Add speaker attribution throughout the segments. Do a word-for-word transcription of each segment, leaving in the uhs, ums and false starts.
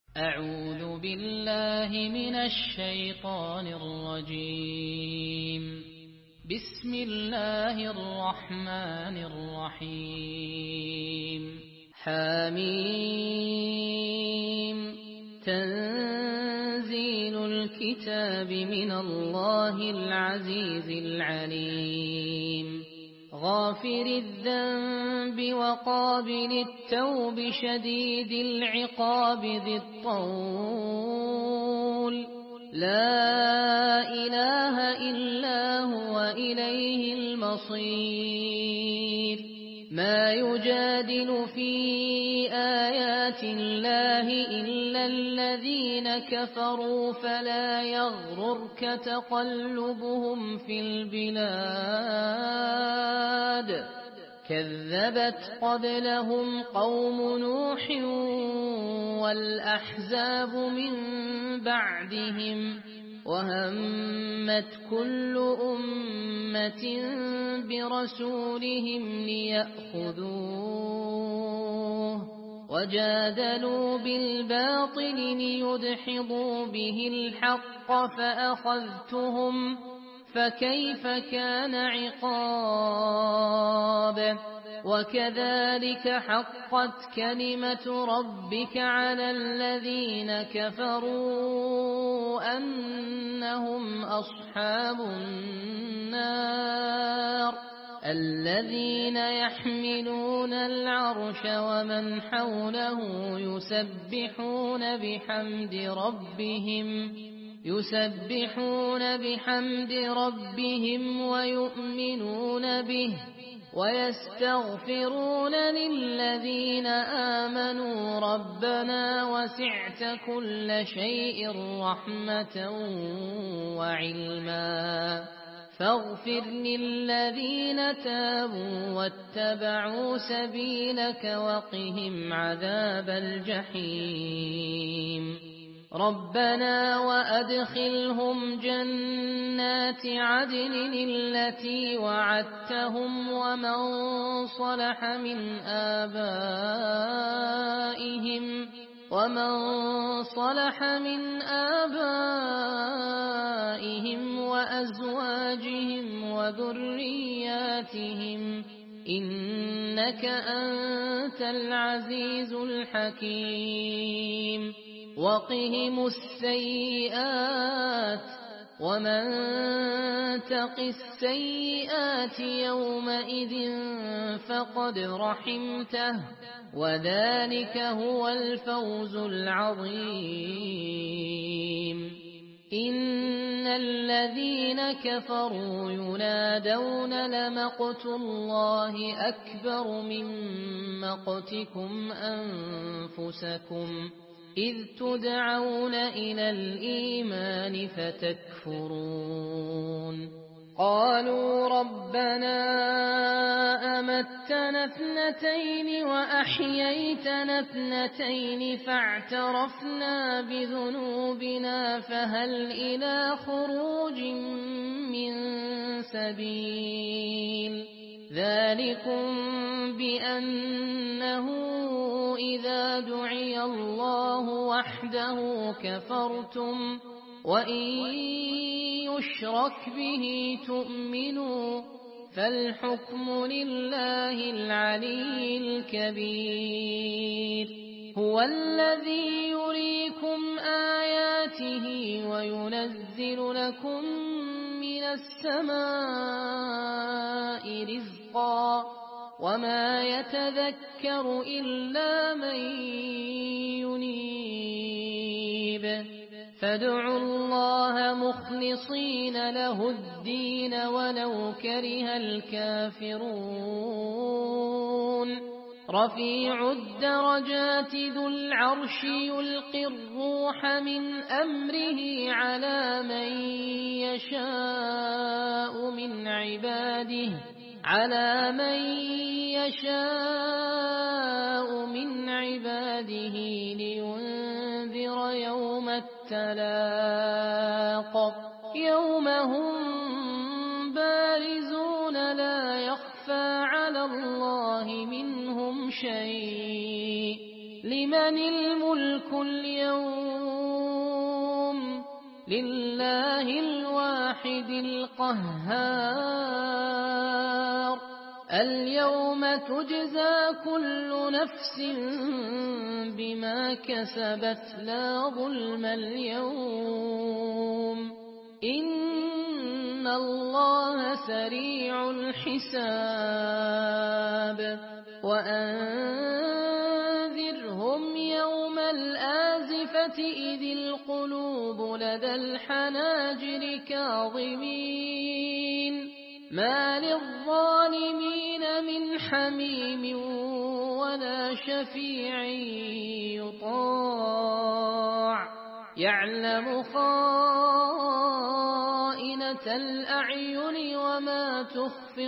Speaker 1: أعوذ بالله من الشيطان الرجيم. بسم الله الرحمن الرحيم. حميم. تنزيل الكتاب من الله العزيز العليم. غافر الذنب وقابل التوب شديد العقاب ذي الطول. لا إله إلا هو إليه المصير. ما يجادل في آيات الله إلا الذين كفروا فلا يغررك تقلبهم في البلاد. كذبت قبلهم قوم نوح والأحزاب من بعدهم وهمت كل أمة برسولهم ليأخذوه وجادلوا بالباطل ليدحضوا به الحق فأخذتهم فكيف كان عقاب. وكذلك حقت كلمة ربك على الذين كفروا أنهم أصحاب النار. الذين يحملون العرش ومن حوله يسبحون بحمد ربهم يسبحون بحمد ربهم ويؤمنون به ويستغفرون للذين آمنوا ربنا وسعت كل شيء رحمة وعلما فاغفر للذين تابوا واتبعوا سبيلك وقهم عذاب الجحيم. ربنا وأدخلهم جنات عدن التي وعدتهم ومن صلح من آبائهم ومن صلح من آبائهم وأزواجهم وذرياتهم إنك أنت العزيز الحكيم. وقهم السيئات ومن تق السيئات يومئذ فقد رحمته وذلك هو الفوز العظيم. إن الذين كفروا ينادون لمقت الله أكبر من مقتكم أنفسكم إذ تدعون إلى الإيمان فتكفرون. قالوا ربنا أمتنا اثنتين وأحييتنا اثنتين فاعترفنا بذنوبنا فهل إلى خروج من سبيل. ذلكم بأنه إذا دعي الله وحده كفرتم وإن يشرك به تؤمنوا فالحكم لله العلي الكبير. هو الذي يريكم آياته وينزل لكم من السماء رزقا وما يتذكر إلا من ينيب. فادعوا الله مخلصين له الدين ولو كره الكافرون. رفيع الدرجات ذو العرش يلقي الروح من أمره على من يشاء من عباده على من يشاء من عباده لينذر يوم التلاق يوم هم بارزون لا يخفى على الله منهم شيء. لمن الملك اليوم لله الواحد القهار اليوم تجزى كل نفس بما كسبت لا ظلم اليوم إن الله سريع الحساب وأنذرهم يوم الآزفة إذ القلوب لدى الحناجر كاظمين ما للظالمين من حميم ولا شفيع يطاع يعلم خائنة الأعين وما تخفي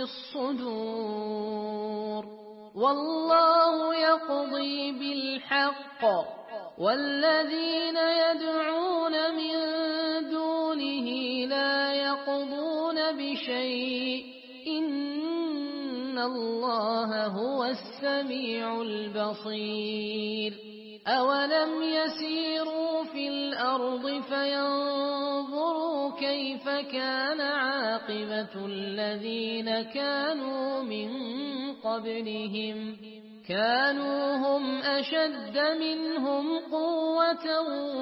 Speaker 1: الصدور والله يقضي بالحق والذين يدعون من دونه لا يقضون بشيء إن الله هو السميع البصير أولم يسيروا في الأرض فينظروا كيف كان عاقبة الذين كانوا من قبلهم كانوا هم أشد منهم قوة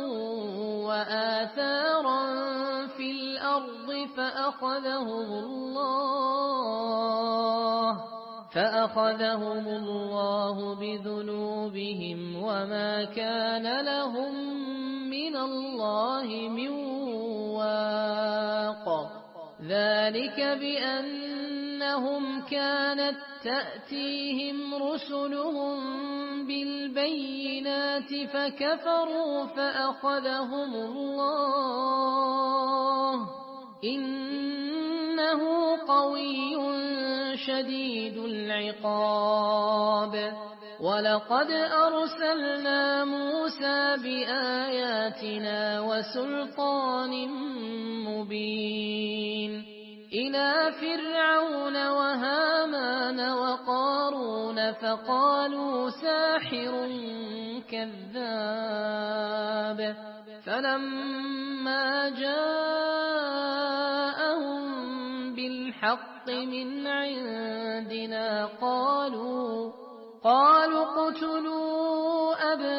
Speaker 1: وآثارا في الأرض فأخذهم الله فأخذهم الله بذنوبهم وما كان لهم من الله من واق ذلك بأنهم كانت تأتيهم رسلهم بالبينات فكفروا فأخذهم الله إنه قوي شديد العقاب ولقد أرسلنا موسى بآياتنا وسلطان مبين إلى فرعون وهامان وقارون فقالوا ساحر كذاب فلما جاءهم بالحق من عندنا قالوا قالوا اقتلوا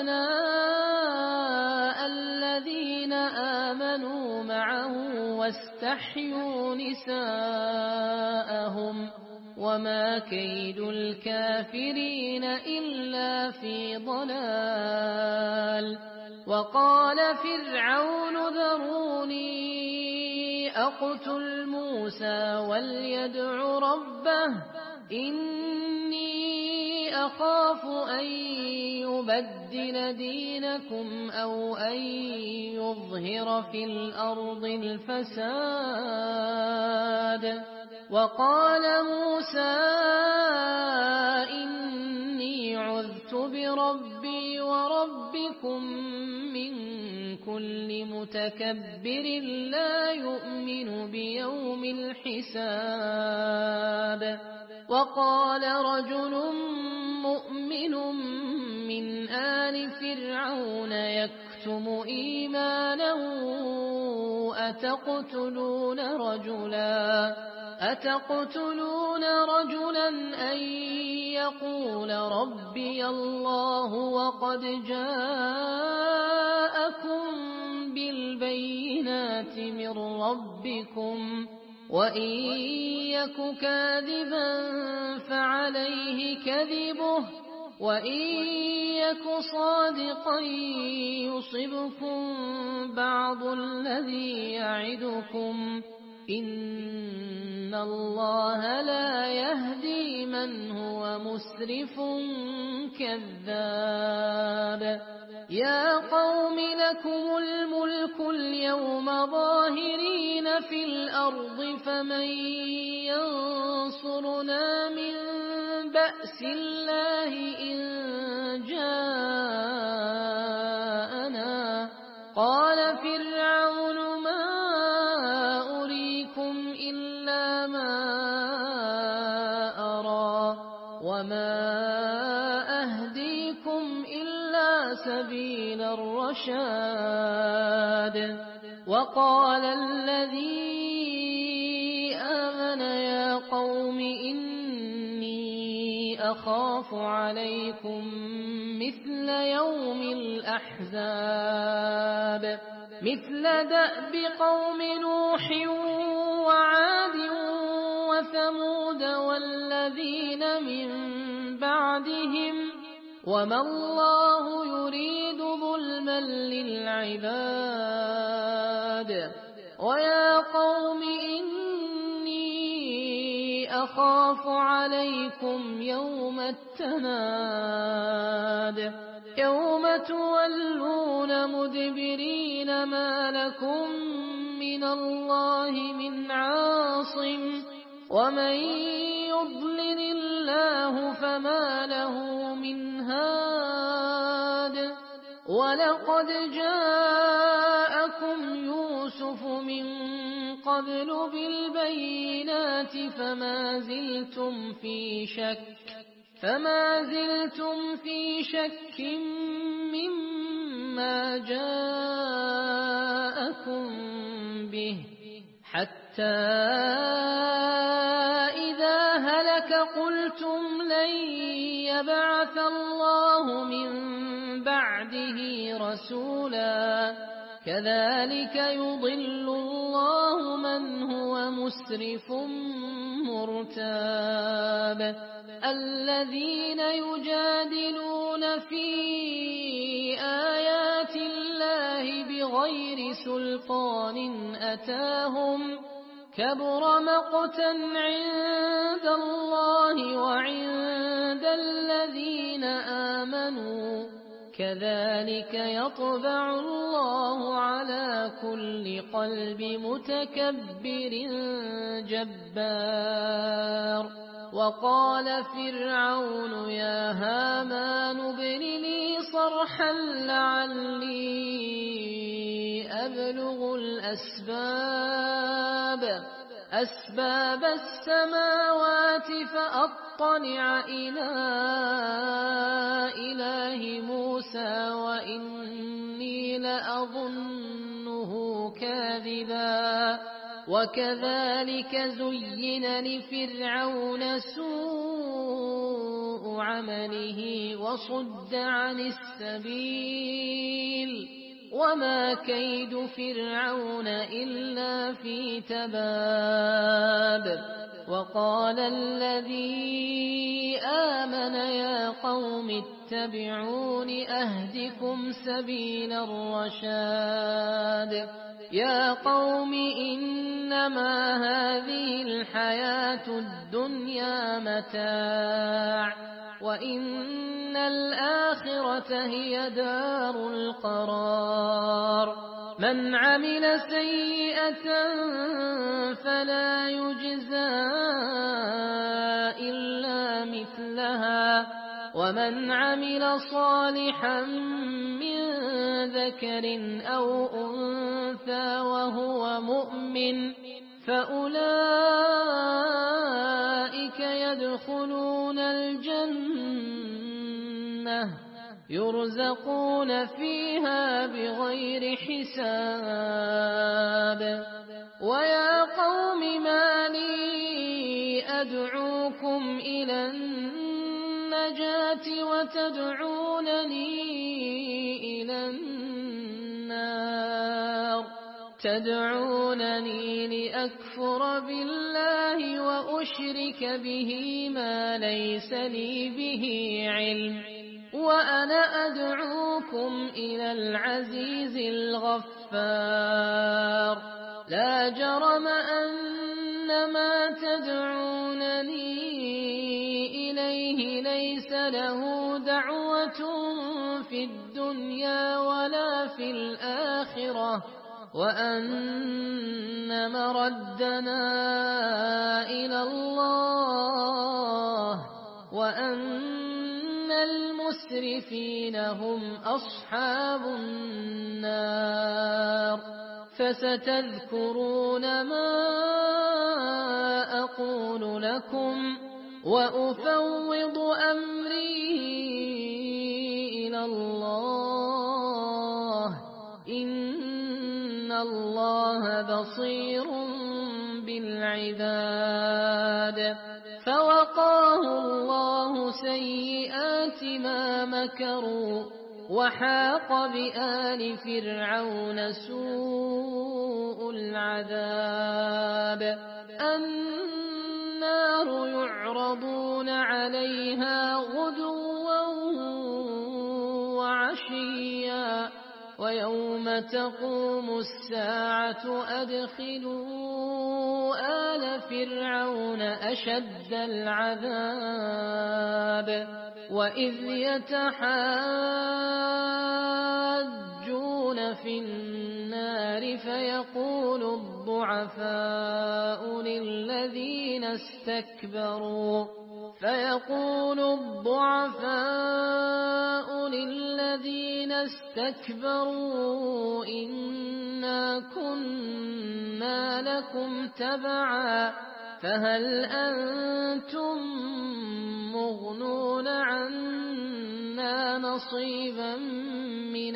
Speaker 1: أبناء الذين آمنوا معه واستحيوا نساءهم وما كيد الكافرين إلا في ضلال وقال فرعون ذروني أقتل موسى وليدع ربه إني أخاف أن يبدل دينكم أو أن يظهر في الأرض الفساد وقال موسى إني عذت بربي وربكم من كل متكبر لا يؤمن بيوم الحساب وقال رجل مؤمن من آل فرعون يكتم إيمانه أتقتلون رجلا أتقتلون رجلا أن يقول ربي الله وقد جاءكم بالبينات من ربكم وإن يك كاذبا فعليه كذبه وإن يك صادقا يصبكم بعض الذي يعدكم إن الله لا يهدي من هو مسرف كذاب يا قوم لكم الملك اليوم ظاهرين في الأرض فمن ينصرنا من بأس الله إن جاءنا قال فرعون ما أريكم إلا ما أرى وما أهديكم إلا سبيل الرشاد وقال الذي آمن يا قوم إني أخاف عليكم مثل يوم الأحزاب مثل دأب قوم نوح وعاد وثمود والذين من بعدهم وما الله يريد ظلما للعباد ويا قوم إني أخاف عليكم يوم التناد يوم تولون مدبرين ما لكم من الله من عاصم ومن يضلل الله فما له من هاد ولقد جاءكم يوسف من قبل بالبينات فما زلتم في شك فما زلتم في شك مما جاءكم به حتى إذا هلك قلتم لن يبعث الله من بعده رسولا كذلك يضل الله من هو مسرف مرتاب الذين يجادلون في آيات الله بغير سلطان أتاهم كبر مقتا عند الله وعند الذين آمنوا كذلك يطبع الله على كل قلب متكبر جبار وقال فرعون يا هامان ابن لي صرحا لعلي أبلغ الأسباب أسباب السماوات فأطلع إلى إله موسى وإني لأظنه كاذبا وكذلك زين لفرعون سوء عمله وصد عن السبيل وما كيد فرعون إلا في تباب وقال الذي آمن يا قوم اتبعون أهدكم سبيل الرشاد يا قوم إنما هذه الحياة الدنيا متاع وإن الآخرة هي دار القرار من عمل سيئة فلا يجزى إلا مثلها ومن عمل صالحا من ذكر أو أنثى وهو مؤمن فأولئك يدخلون الجنة يرزقون فيها بغير حساب ويا قوم ما لي أدعوكم إلى النجاة وتدعونني إلى النار تدعونني لأكفر بالله وأشرك به ما ليس لي به علم وأنا أدعوكم إلى العزيز الغفار لا جرم أن ما تدعونني إليه ليس له دعوة في الدنيا ولا في الآخرة وأن مردنا إلى الله وأن المسرفين هم أصحاب النار فستذكرون ما أقول لكم وأفوض أمري إلى الله إن الله بصير بالعباد فوقاه الله سيئات ما مكروا وحاق بآل فرعون سوء العذاب النار يعرضون عليها غدوا وعشيا ويوم تقوم الساعة أدخلوا آل فرعون أشد العذاب وإذ يتحاجون في النار فيقول الضعفاء للذين استكبروا فيقول الضعفاء للذين استكبروا إنا كنا لكم تبعا فهل أنتم مغنون عنا نصيبا من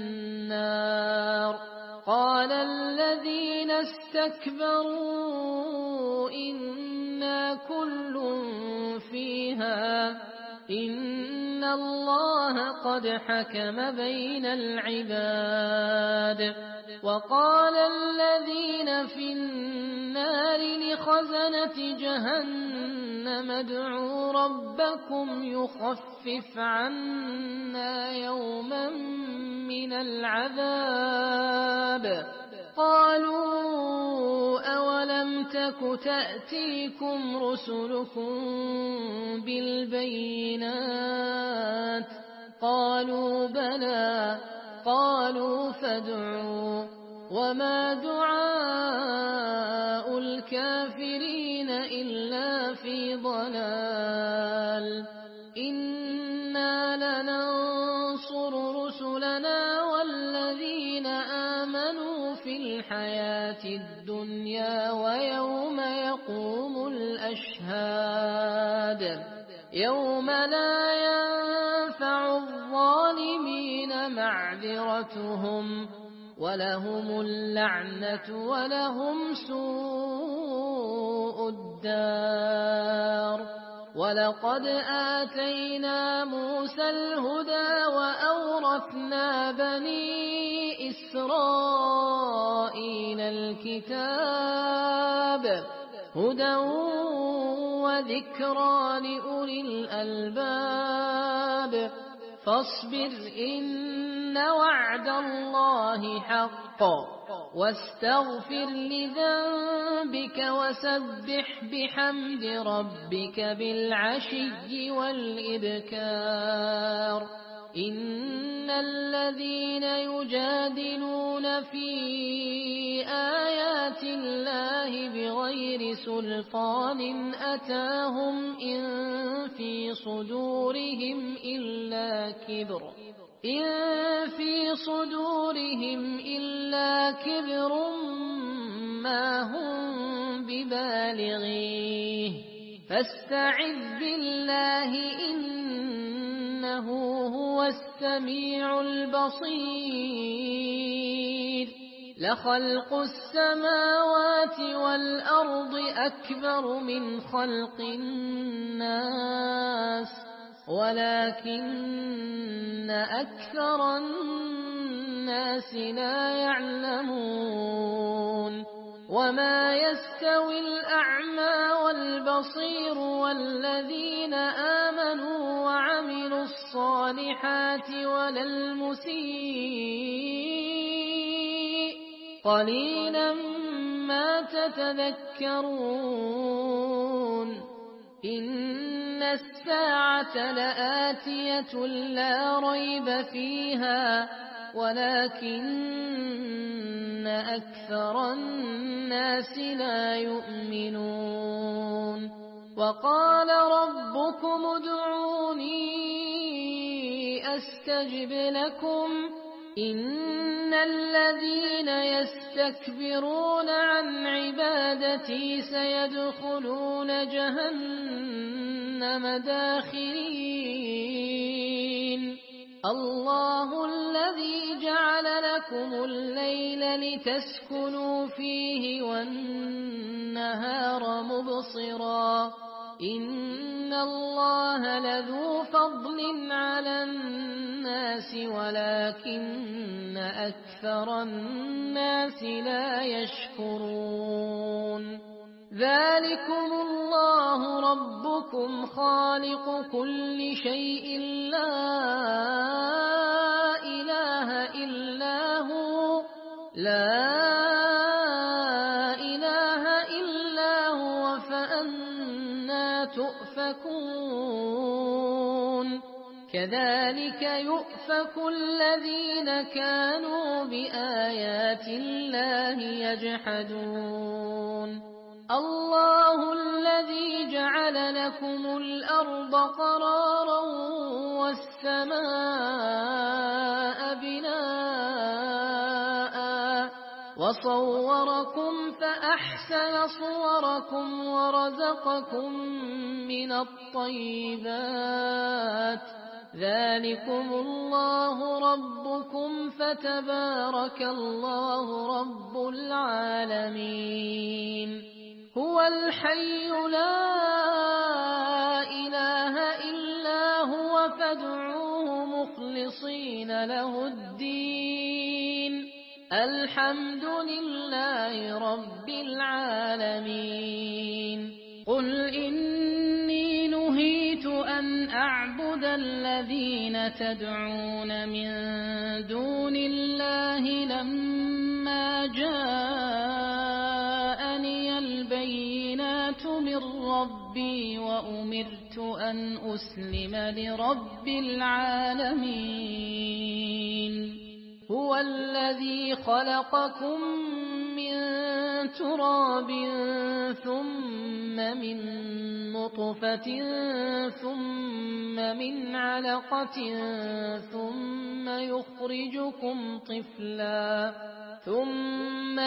Speaker 1: النار قال الذين استكبروا إنا كل فيها إن الله قد حكم بين العباد وقال الذين في النار لخزنة جهنم ادعوا ربكم يخفف عنا يوما من العذاب قالوا أولم تك تأتيكم رسلكم بالبينات قالوا بلى قالوا فادعوا وما دعاء الكافرين إلا في ضلال إنا لننصر رسلنا والذين آمنوا في الحياة الدنيا ويوم يقوم الأشهاد يوم لا ينفع الظالمين معذرتهم ولهم اللعنة ولهم سوء الدار ولقد آتينا موسى الهدى وأورثنا بني إسرائيل الكتاب هدى وذكرى لأولي الألباب فاصبر إن وعد الله حق واستغفر لذنبك وسبح بحمد ربك بالعشي والإبكار إن الذين يجادلون في آيات الله بغير سلطان أتاهم إن في صدورهم إلا كبر إن في صدورهم إلا كبر ما هم ببالغيه فاستعذ بالله إنه هو السميع البصير لخلق السماوات والأرض أكبر من خلق الناس ولكن أكثر الناس لا يعلمون وما يستوي الأعمى والبصير والذين آمنوا وعملوا الصالحات ولا المسيء قليلا ما تتذكرون إن الساعة لآتية لا ريب فيها ولكن أكثر الناس لا يؤمنون وقال ربكم ادعوني أستجب لكم إن الذين يستكبرون عن عبادتي سيدخلون جهنم داخرين الله الذي جعل لكم الليل لتسكنوا فيه والنهار مبصرا إن الله لذو فضل على الناس ولكن أكثر الناس لا يشكرون ذلكم الله ربكم خالق كل شيء لا إله إلا هو لا إله إلا هو فأنى تؤفكون كذلك يؤفك الذين كانوا بآيات الله يجحدون الله الذي جعل لكم الأرض قرارا والسماء بناء وصوركم فأحسن صوركم ورزقكم من الطيبات ذلكم الله ربكم فتبارك الله رب العالمين هو الحي لا إله إلا هو فادعوه مخلصين له الدين الحمد لله رب العالمين قل إني نهيت أن أعبد الذين تدعون من دون الله لما جاءني البينات من ربي وأمرت أن أسلم لرب العالمين هو الذي خلقكم من تراب ثم من نطفة ثم من علقة ثم يخرجكم طفلا ثم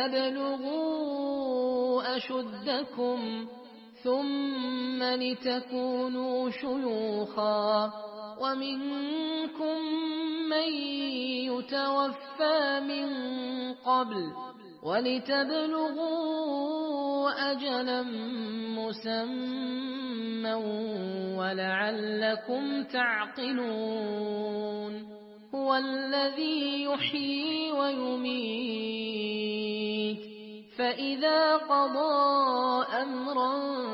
Speaker 1: لتبلغوا أشدكم ثم لتكونوا شيوخا ومنكم من يتوفى من قبل ولتبلغوا أجلا مسمى ولعلكم تعقلون هو الذي يحيي ويميت فإذا قضى أمرا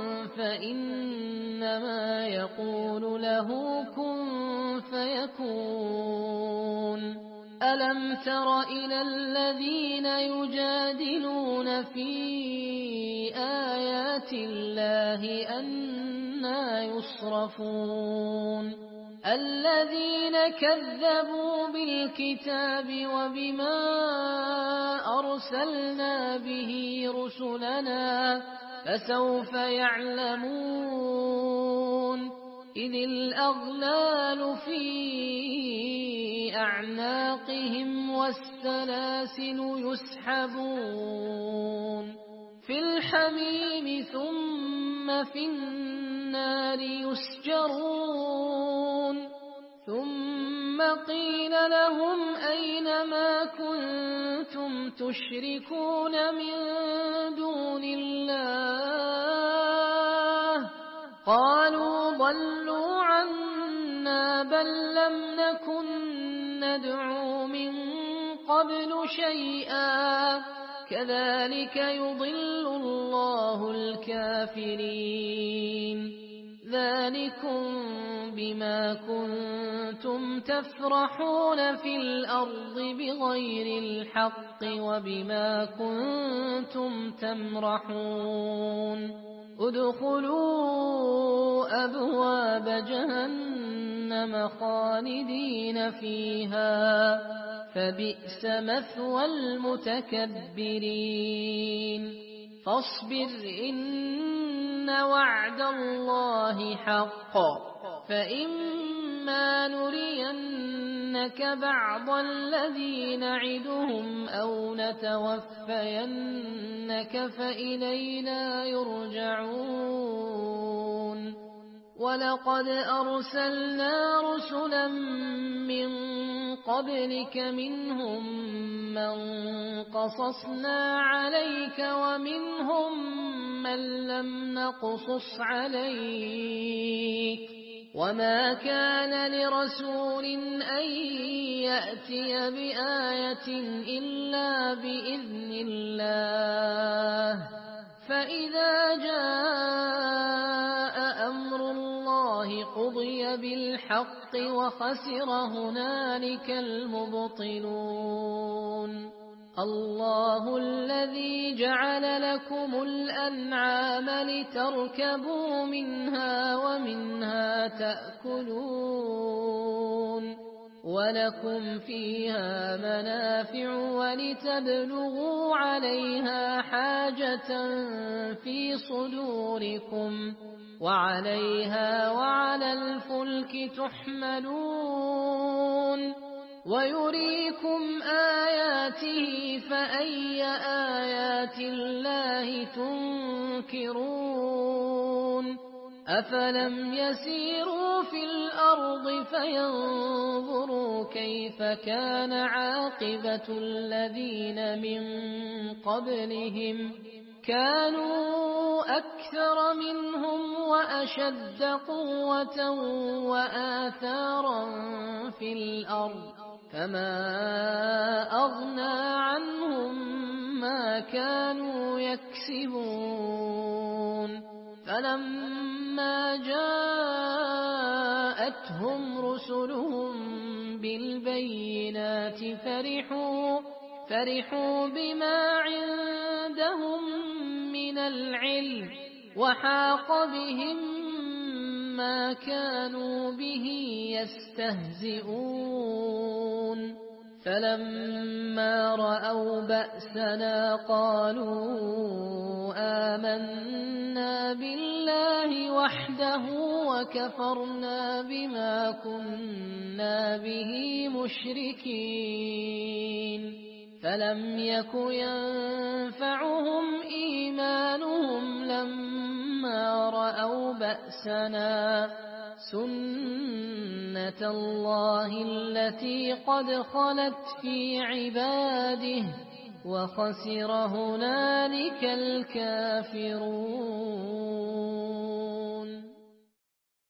Speaker 1: فإنما يقول له كن فيكون ألم تر إلى الذين يجادلون في آيات الله أنى يصرفون الذين كذبوا بالكتاب وبما أرسلنا به رسلنا فسوف يعلمون إذ الأغلال في أعناقهم والسلاسل يسحبون في الحميم ثم في النار يسجرون ثم قيل لهم أين ما كنتم تشركون من دون الله قالوا ضلوا عنا بل لم نكن ندعو من قبل شيئا كذلك يضل الله الكافرين ذلكم بما كنتم تفرحون في الأرض بغير الحق وبما كنتم تمرحون ادخلوا أبواب جهنم خالدين فيها فبئس مثوى المتكبرين فاصبر إن وعد الله حق فإما نرينك بعض الذي نعدهم أو نتوفينك فإلينا يرجعون ولقد أرسلنا رسلا من قبلك منهم من قصصنا عليك ومنهم من لم نقصص عليك وما كان لرسول أن يأتي بآية إلا بإذن الله فإذا جاء أمر الله قضي بالحق وخسر هنالك المبطلون الله الذي جعل لكم الأنعام لتركبوا منها ومنها تأكلون ولكم فيها منافع ولتبلغوا عليها حاجة في صدوركم وعليها وعلى الفلك تحملون ويريكم آياته فأي آيات الله تنكرون أفلم يسيروا في الأرض فينظروا كيف كان عاقبة الذين من قبلهم كانوا أكثر منهم وأشد قوة وآثارا في الأرض فما أغنى عنهم ما كانوا يكسبون فلما جاءتهم رسلهم بالبينات فرحوا فرحوا بما عندهم من العلم وحاق بهم ما كانوا به يستهزئون فلما رأوا بأسنا قالوا آمنا بالله وحده وكفرنا بما كنا به مشركين فلم يك ينفعهم إيمانهم لما رأوا بأسنا سنة الله التي قد خلت في عباده وخسر هنالك الكافرون.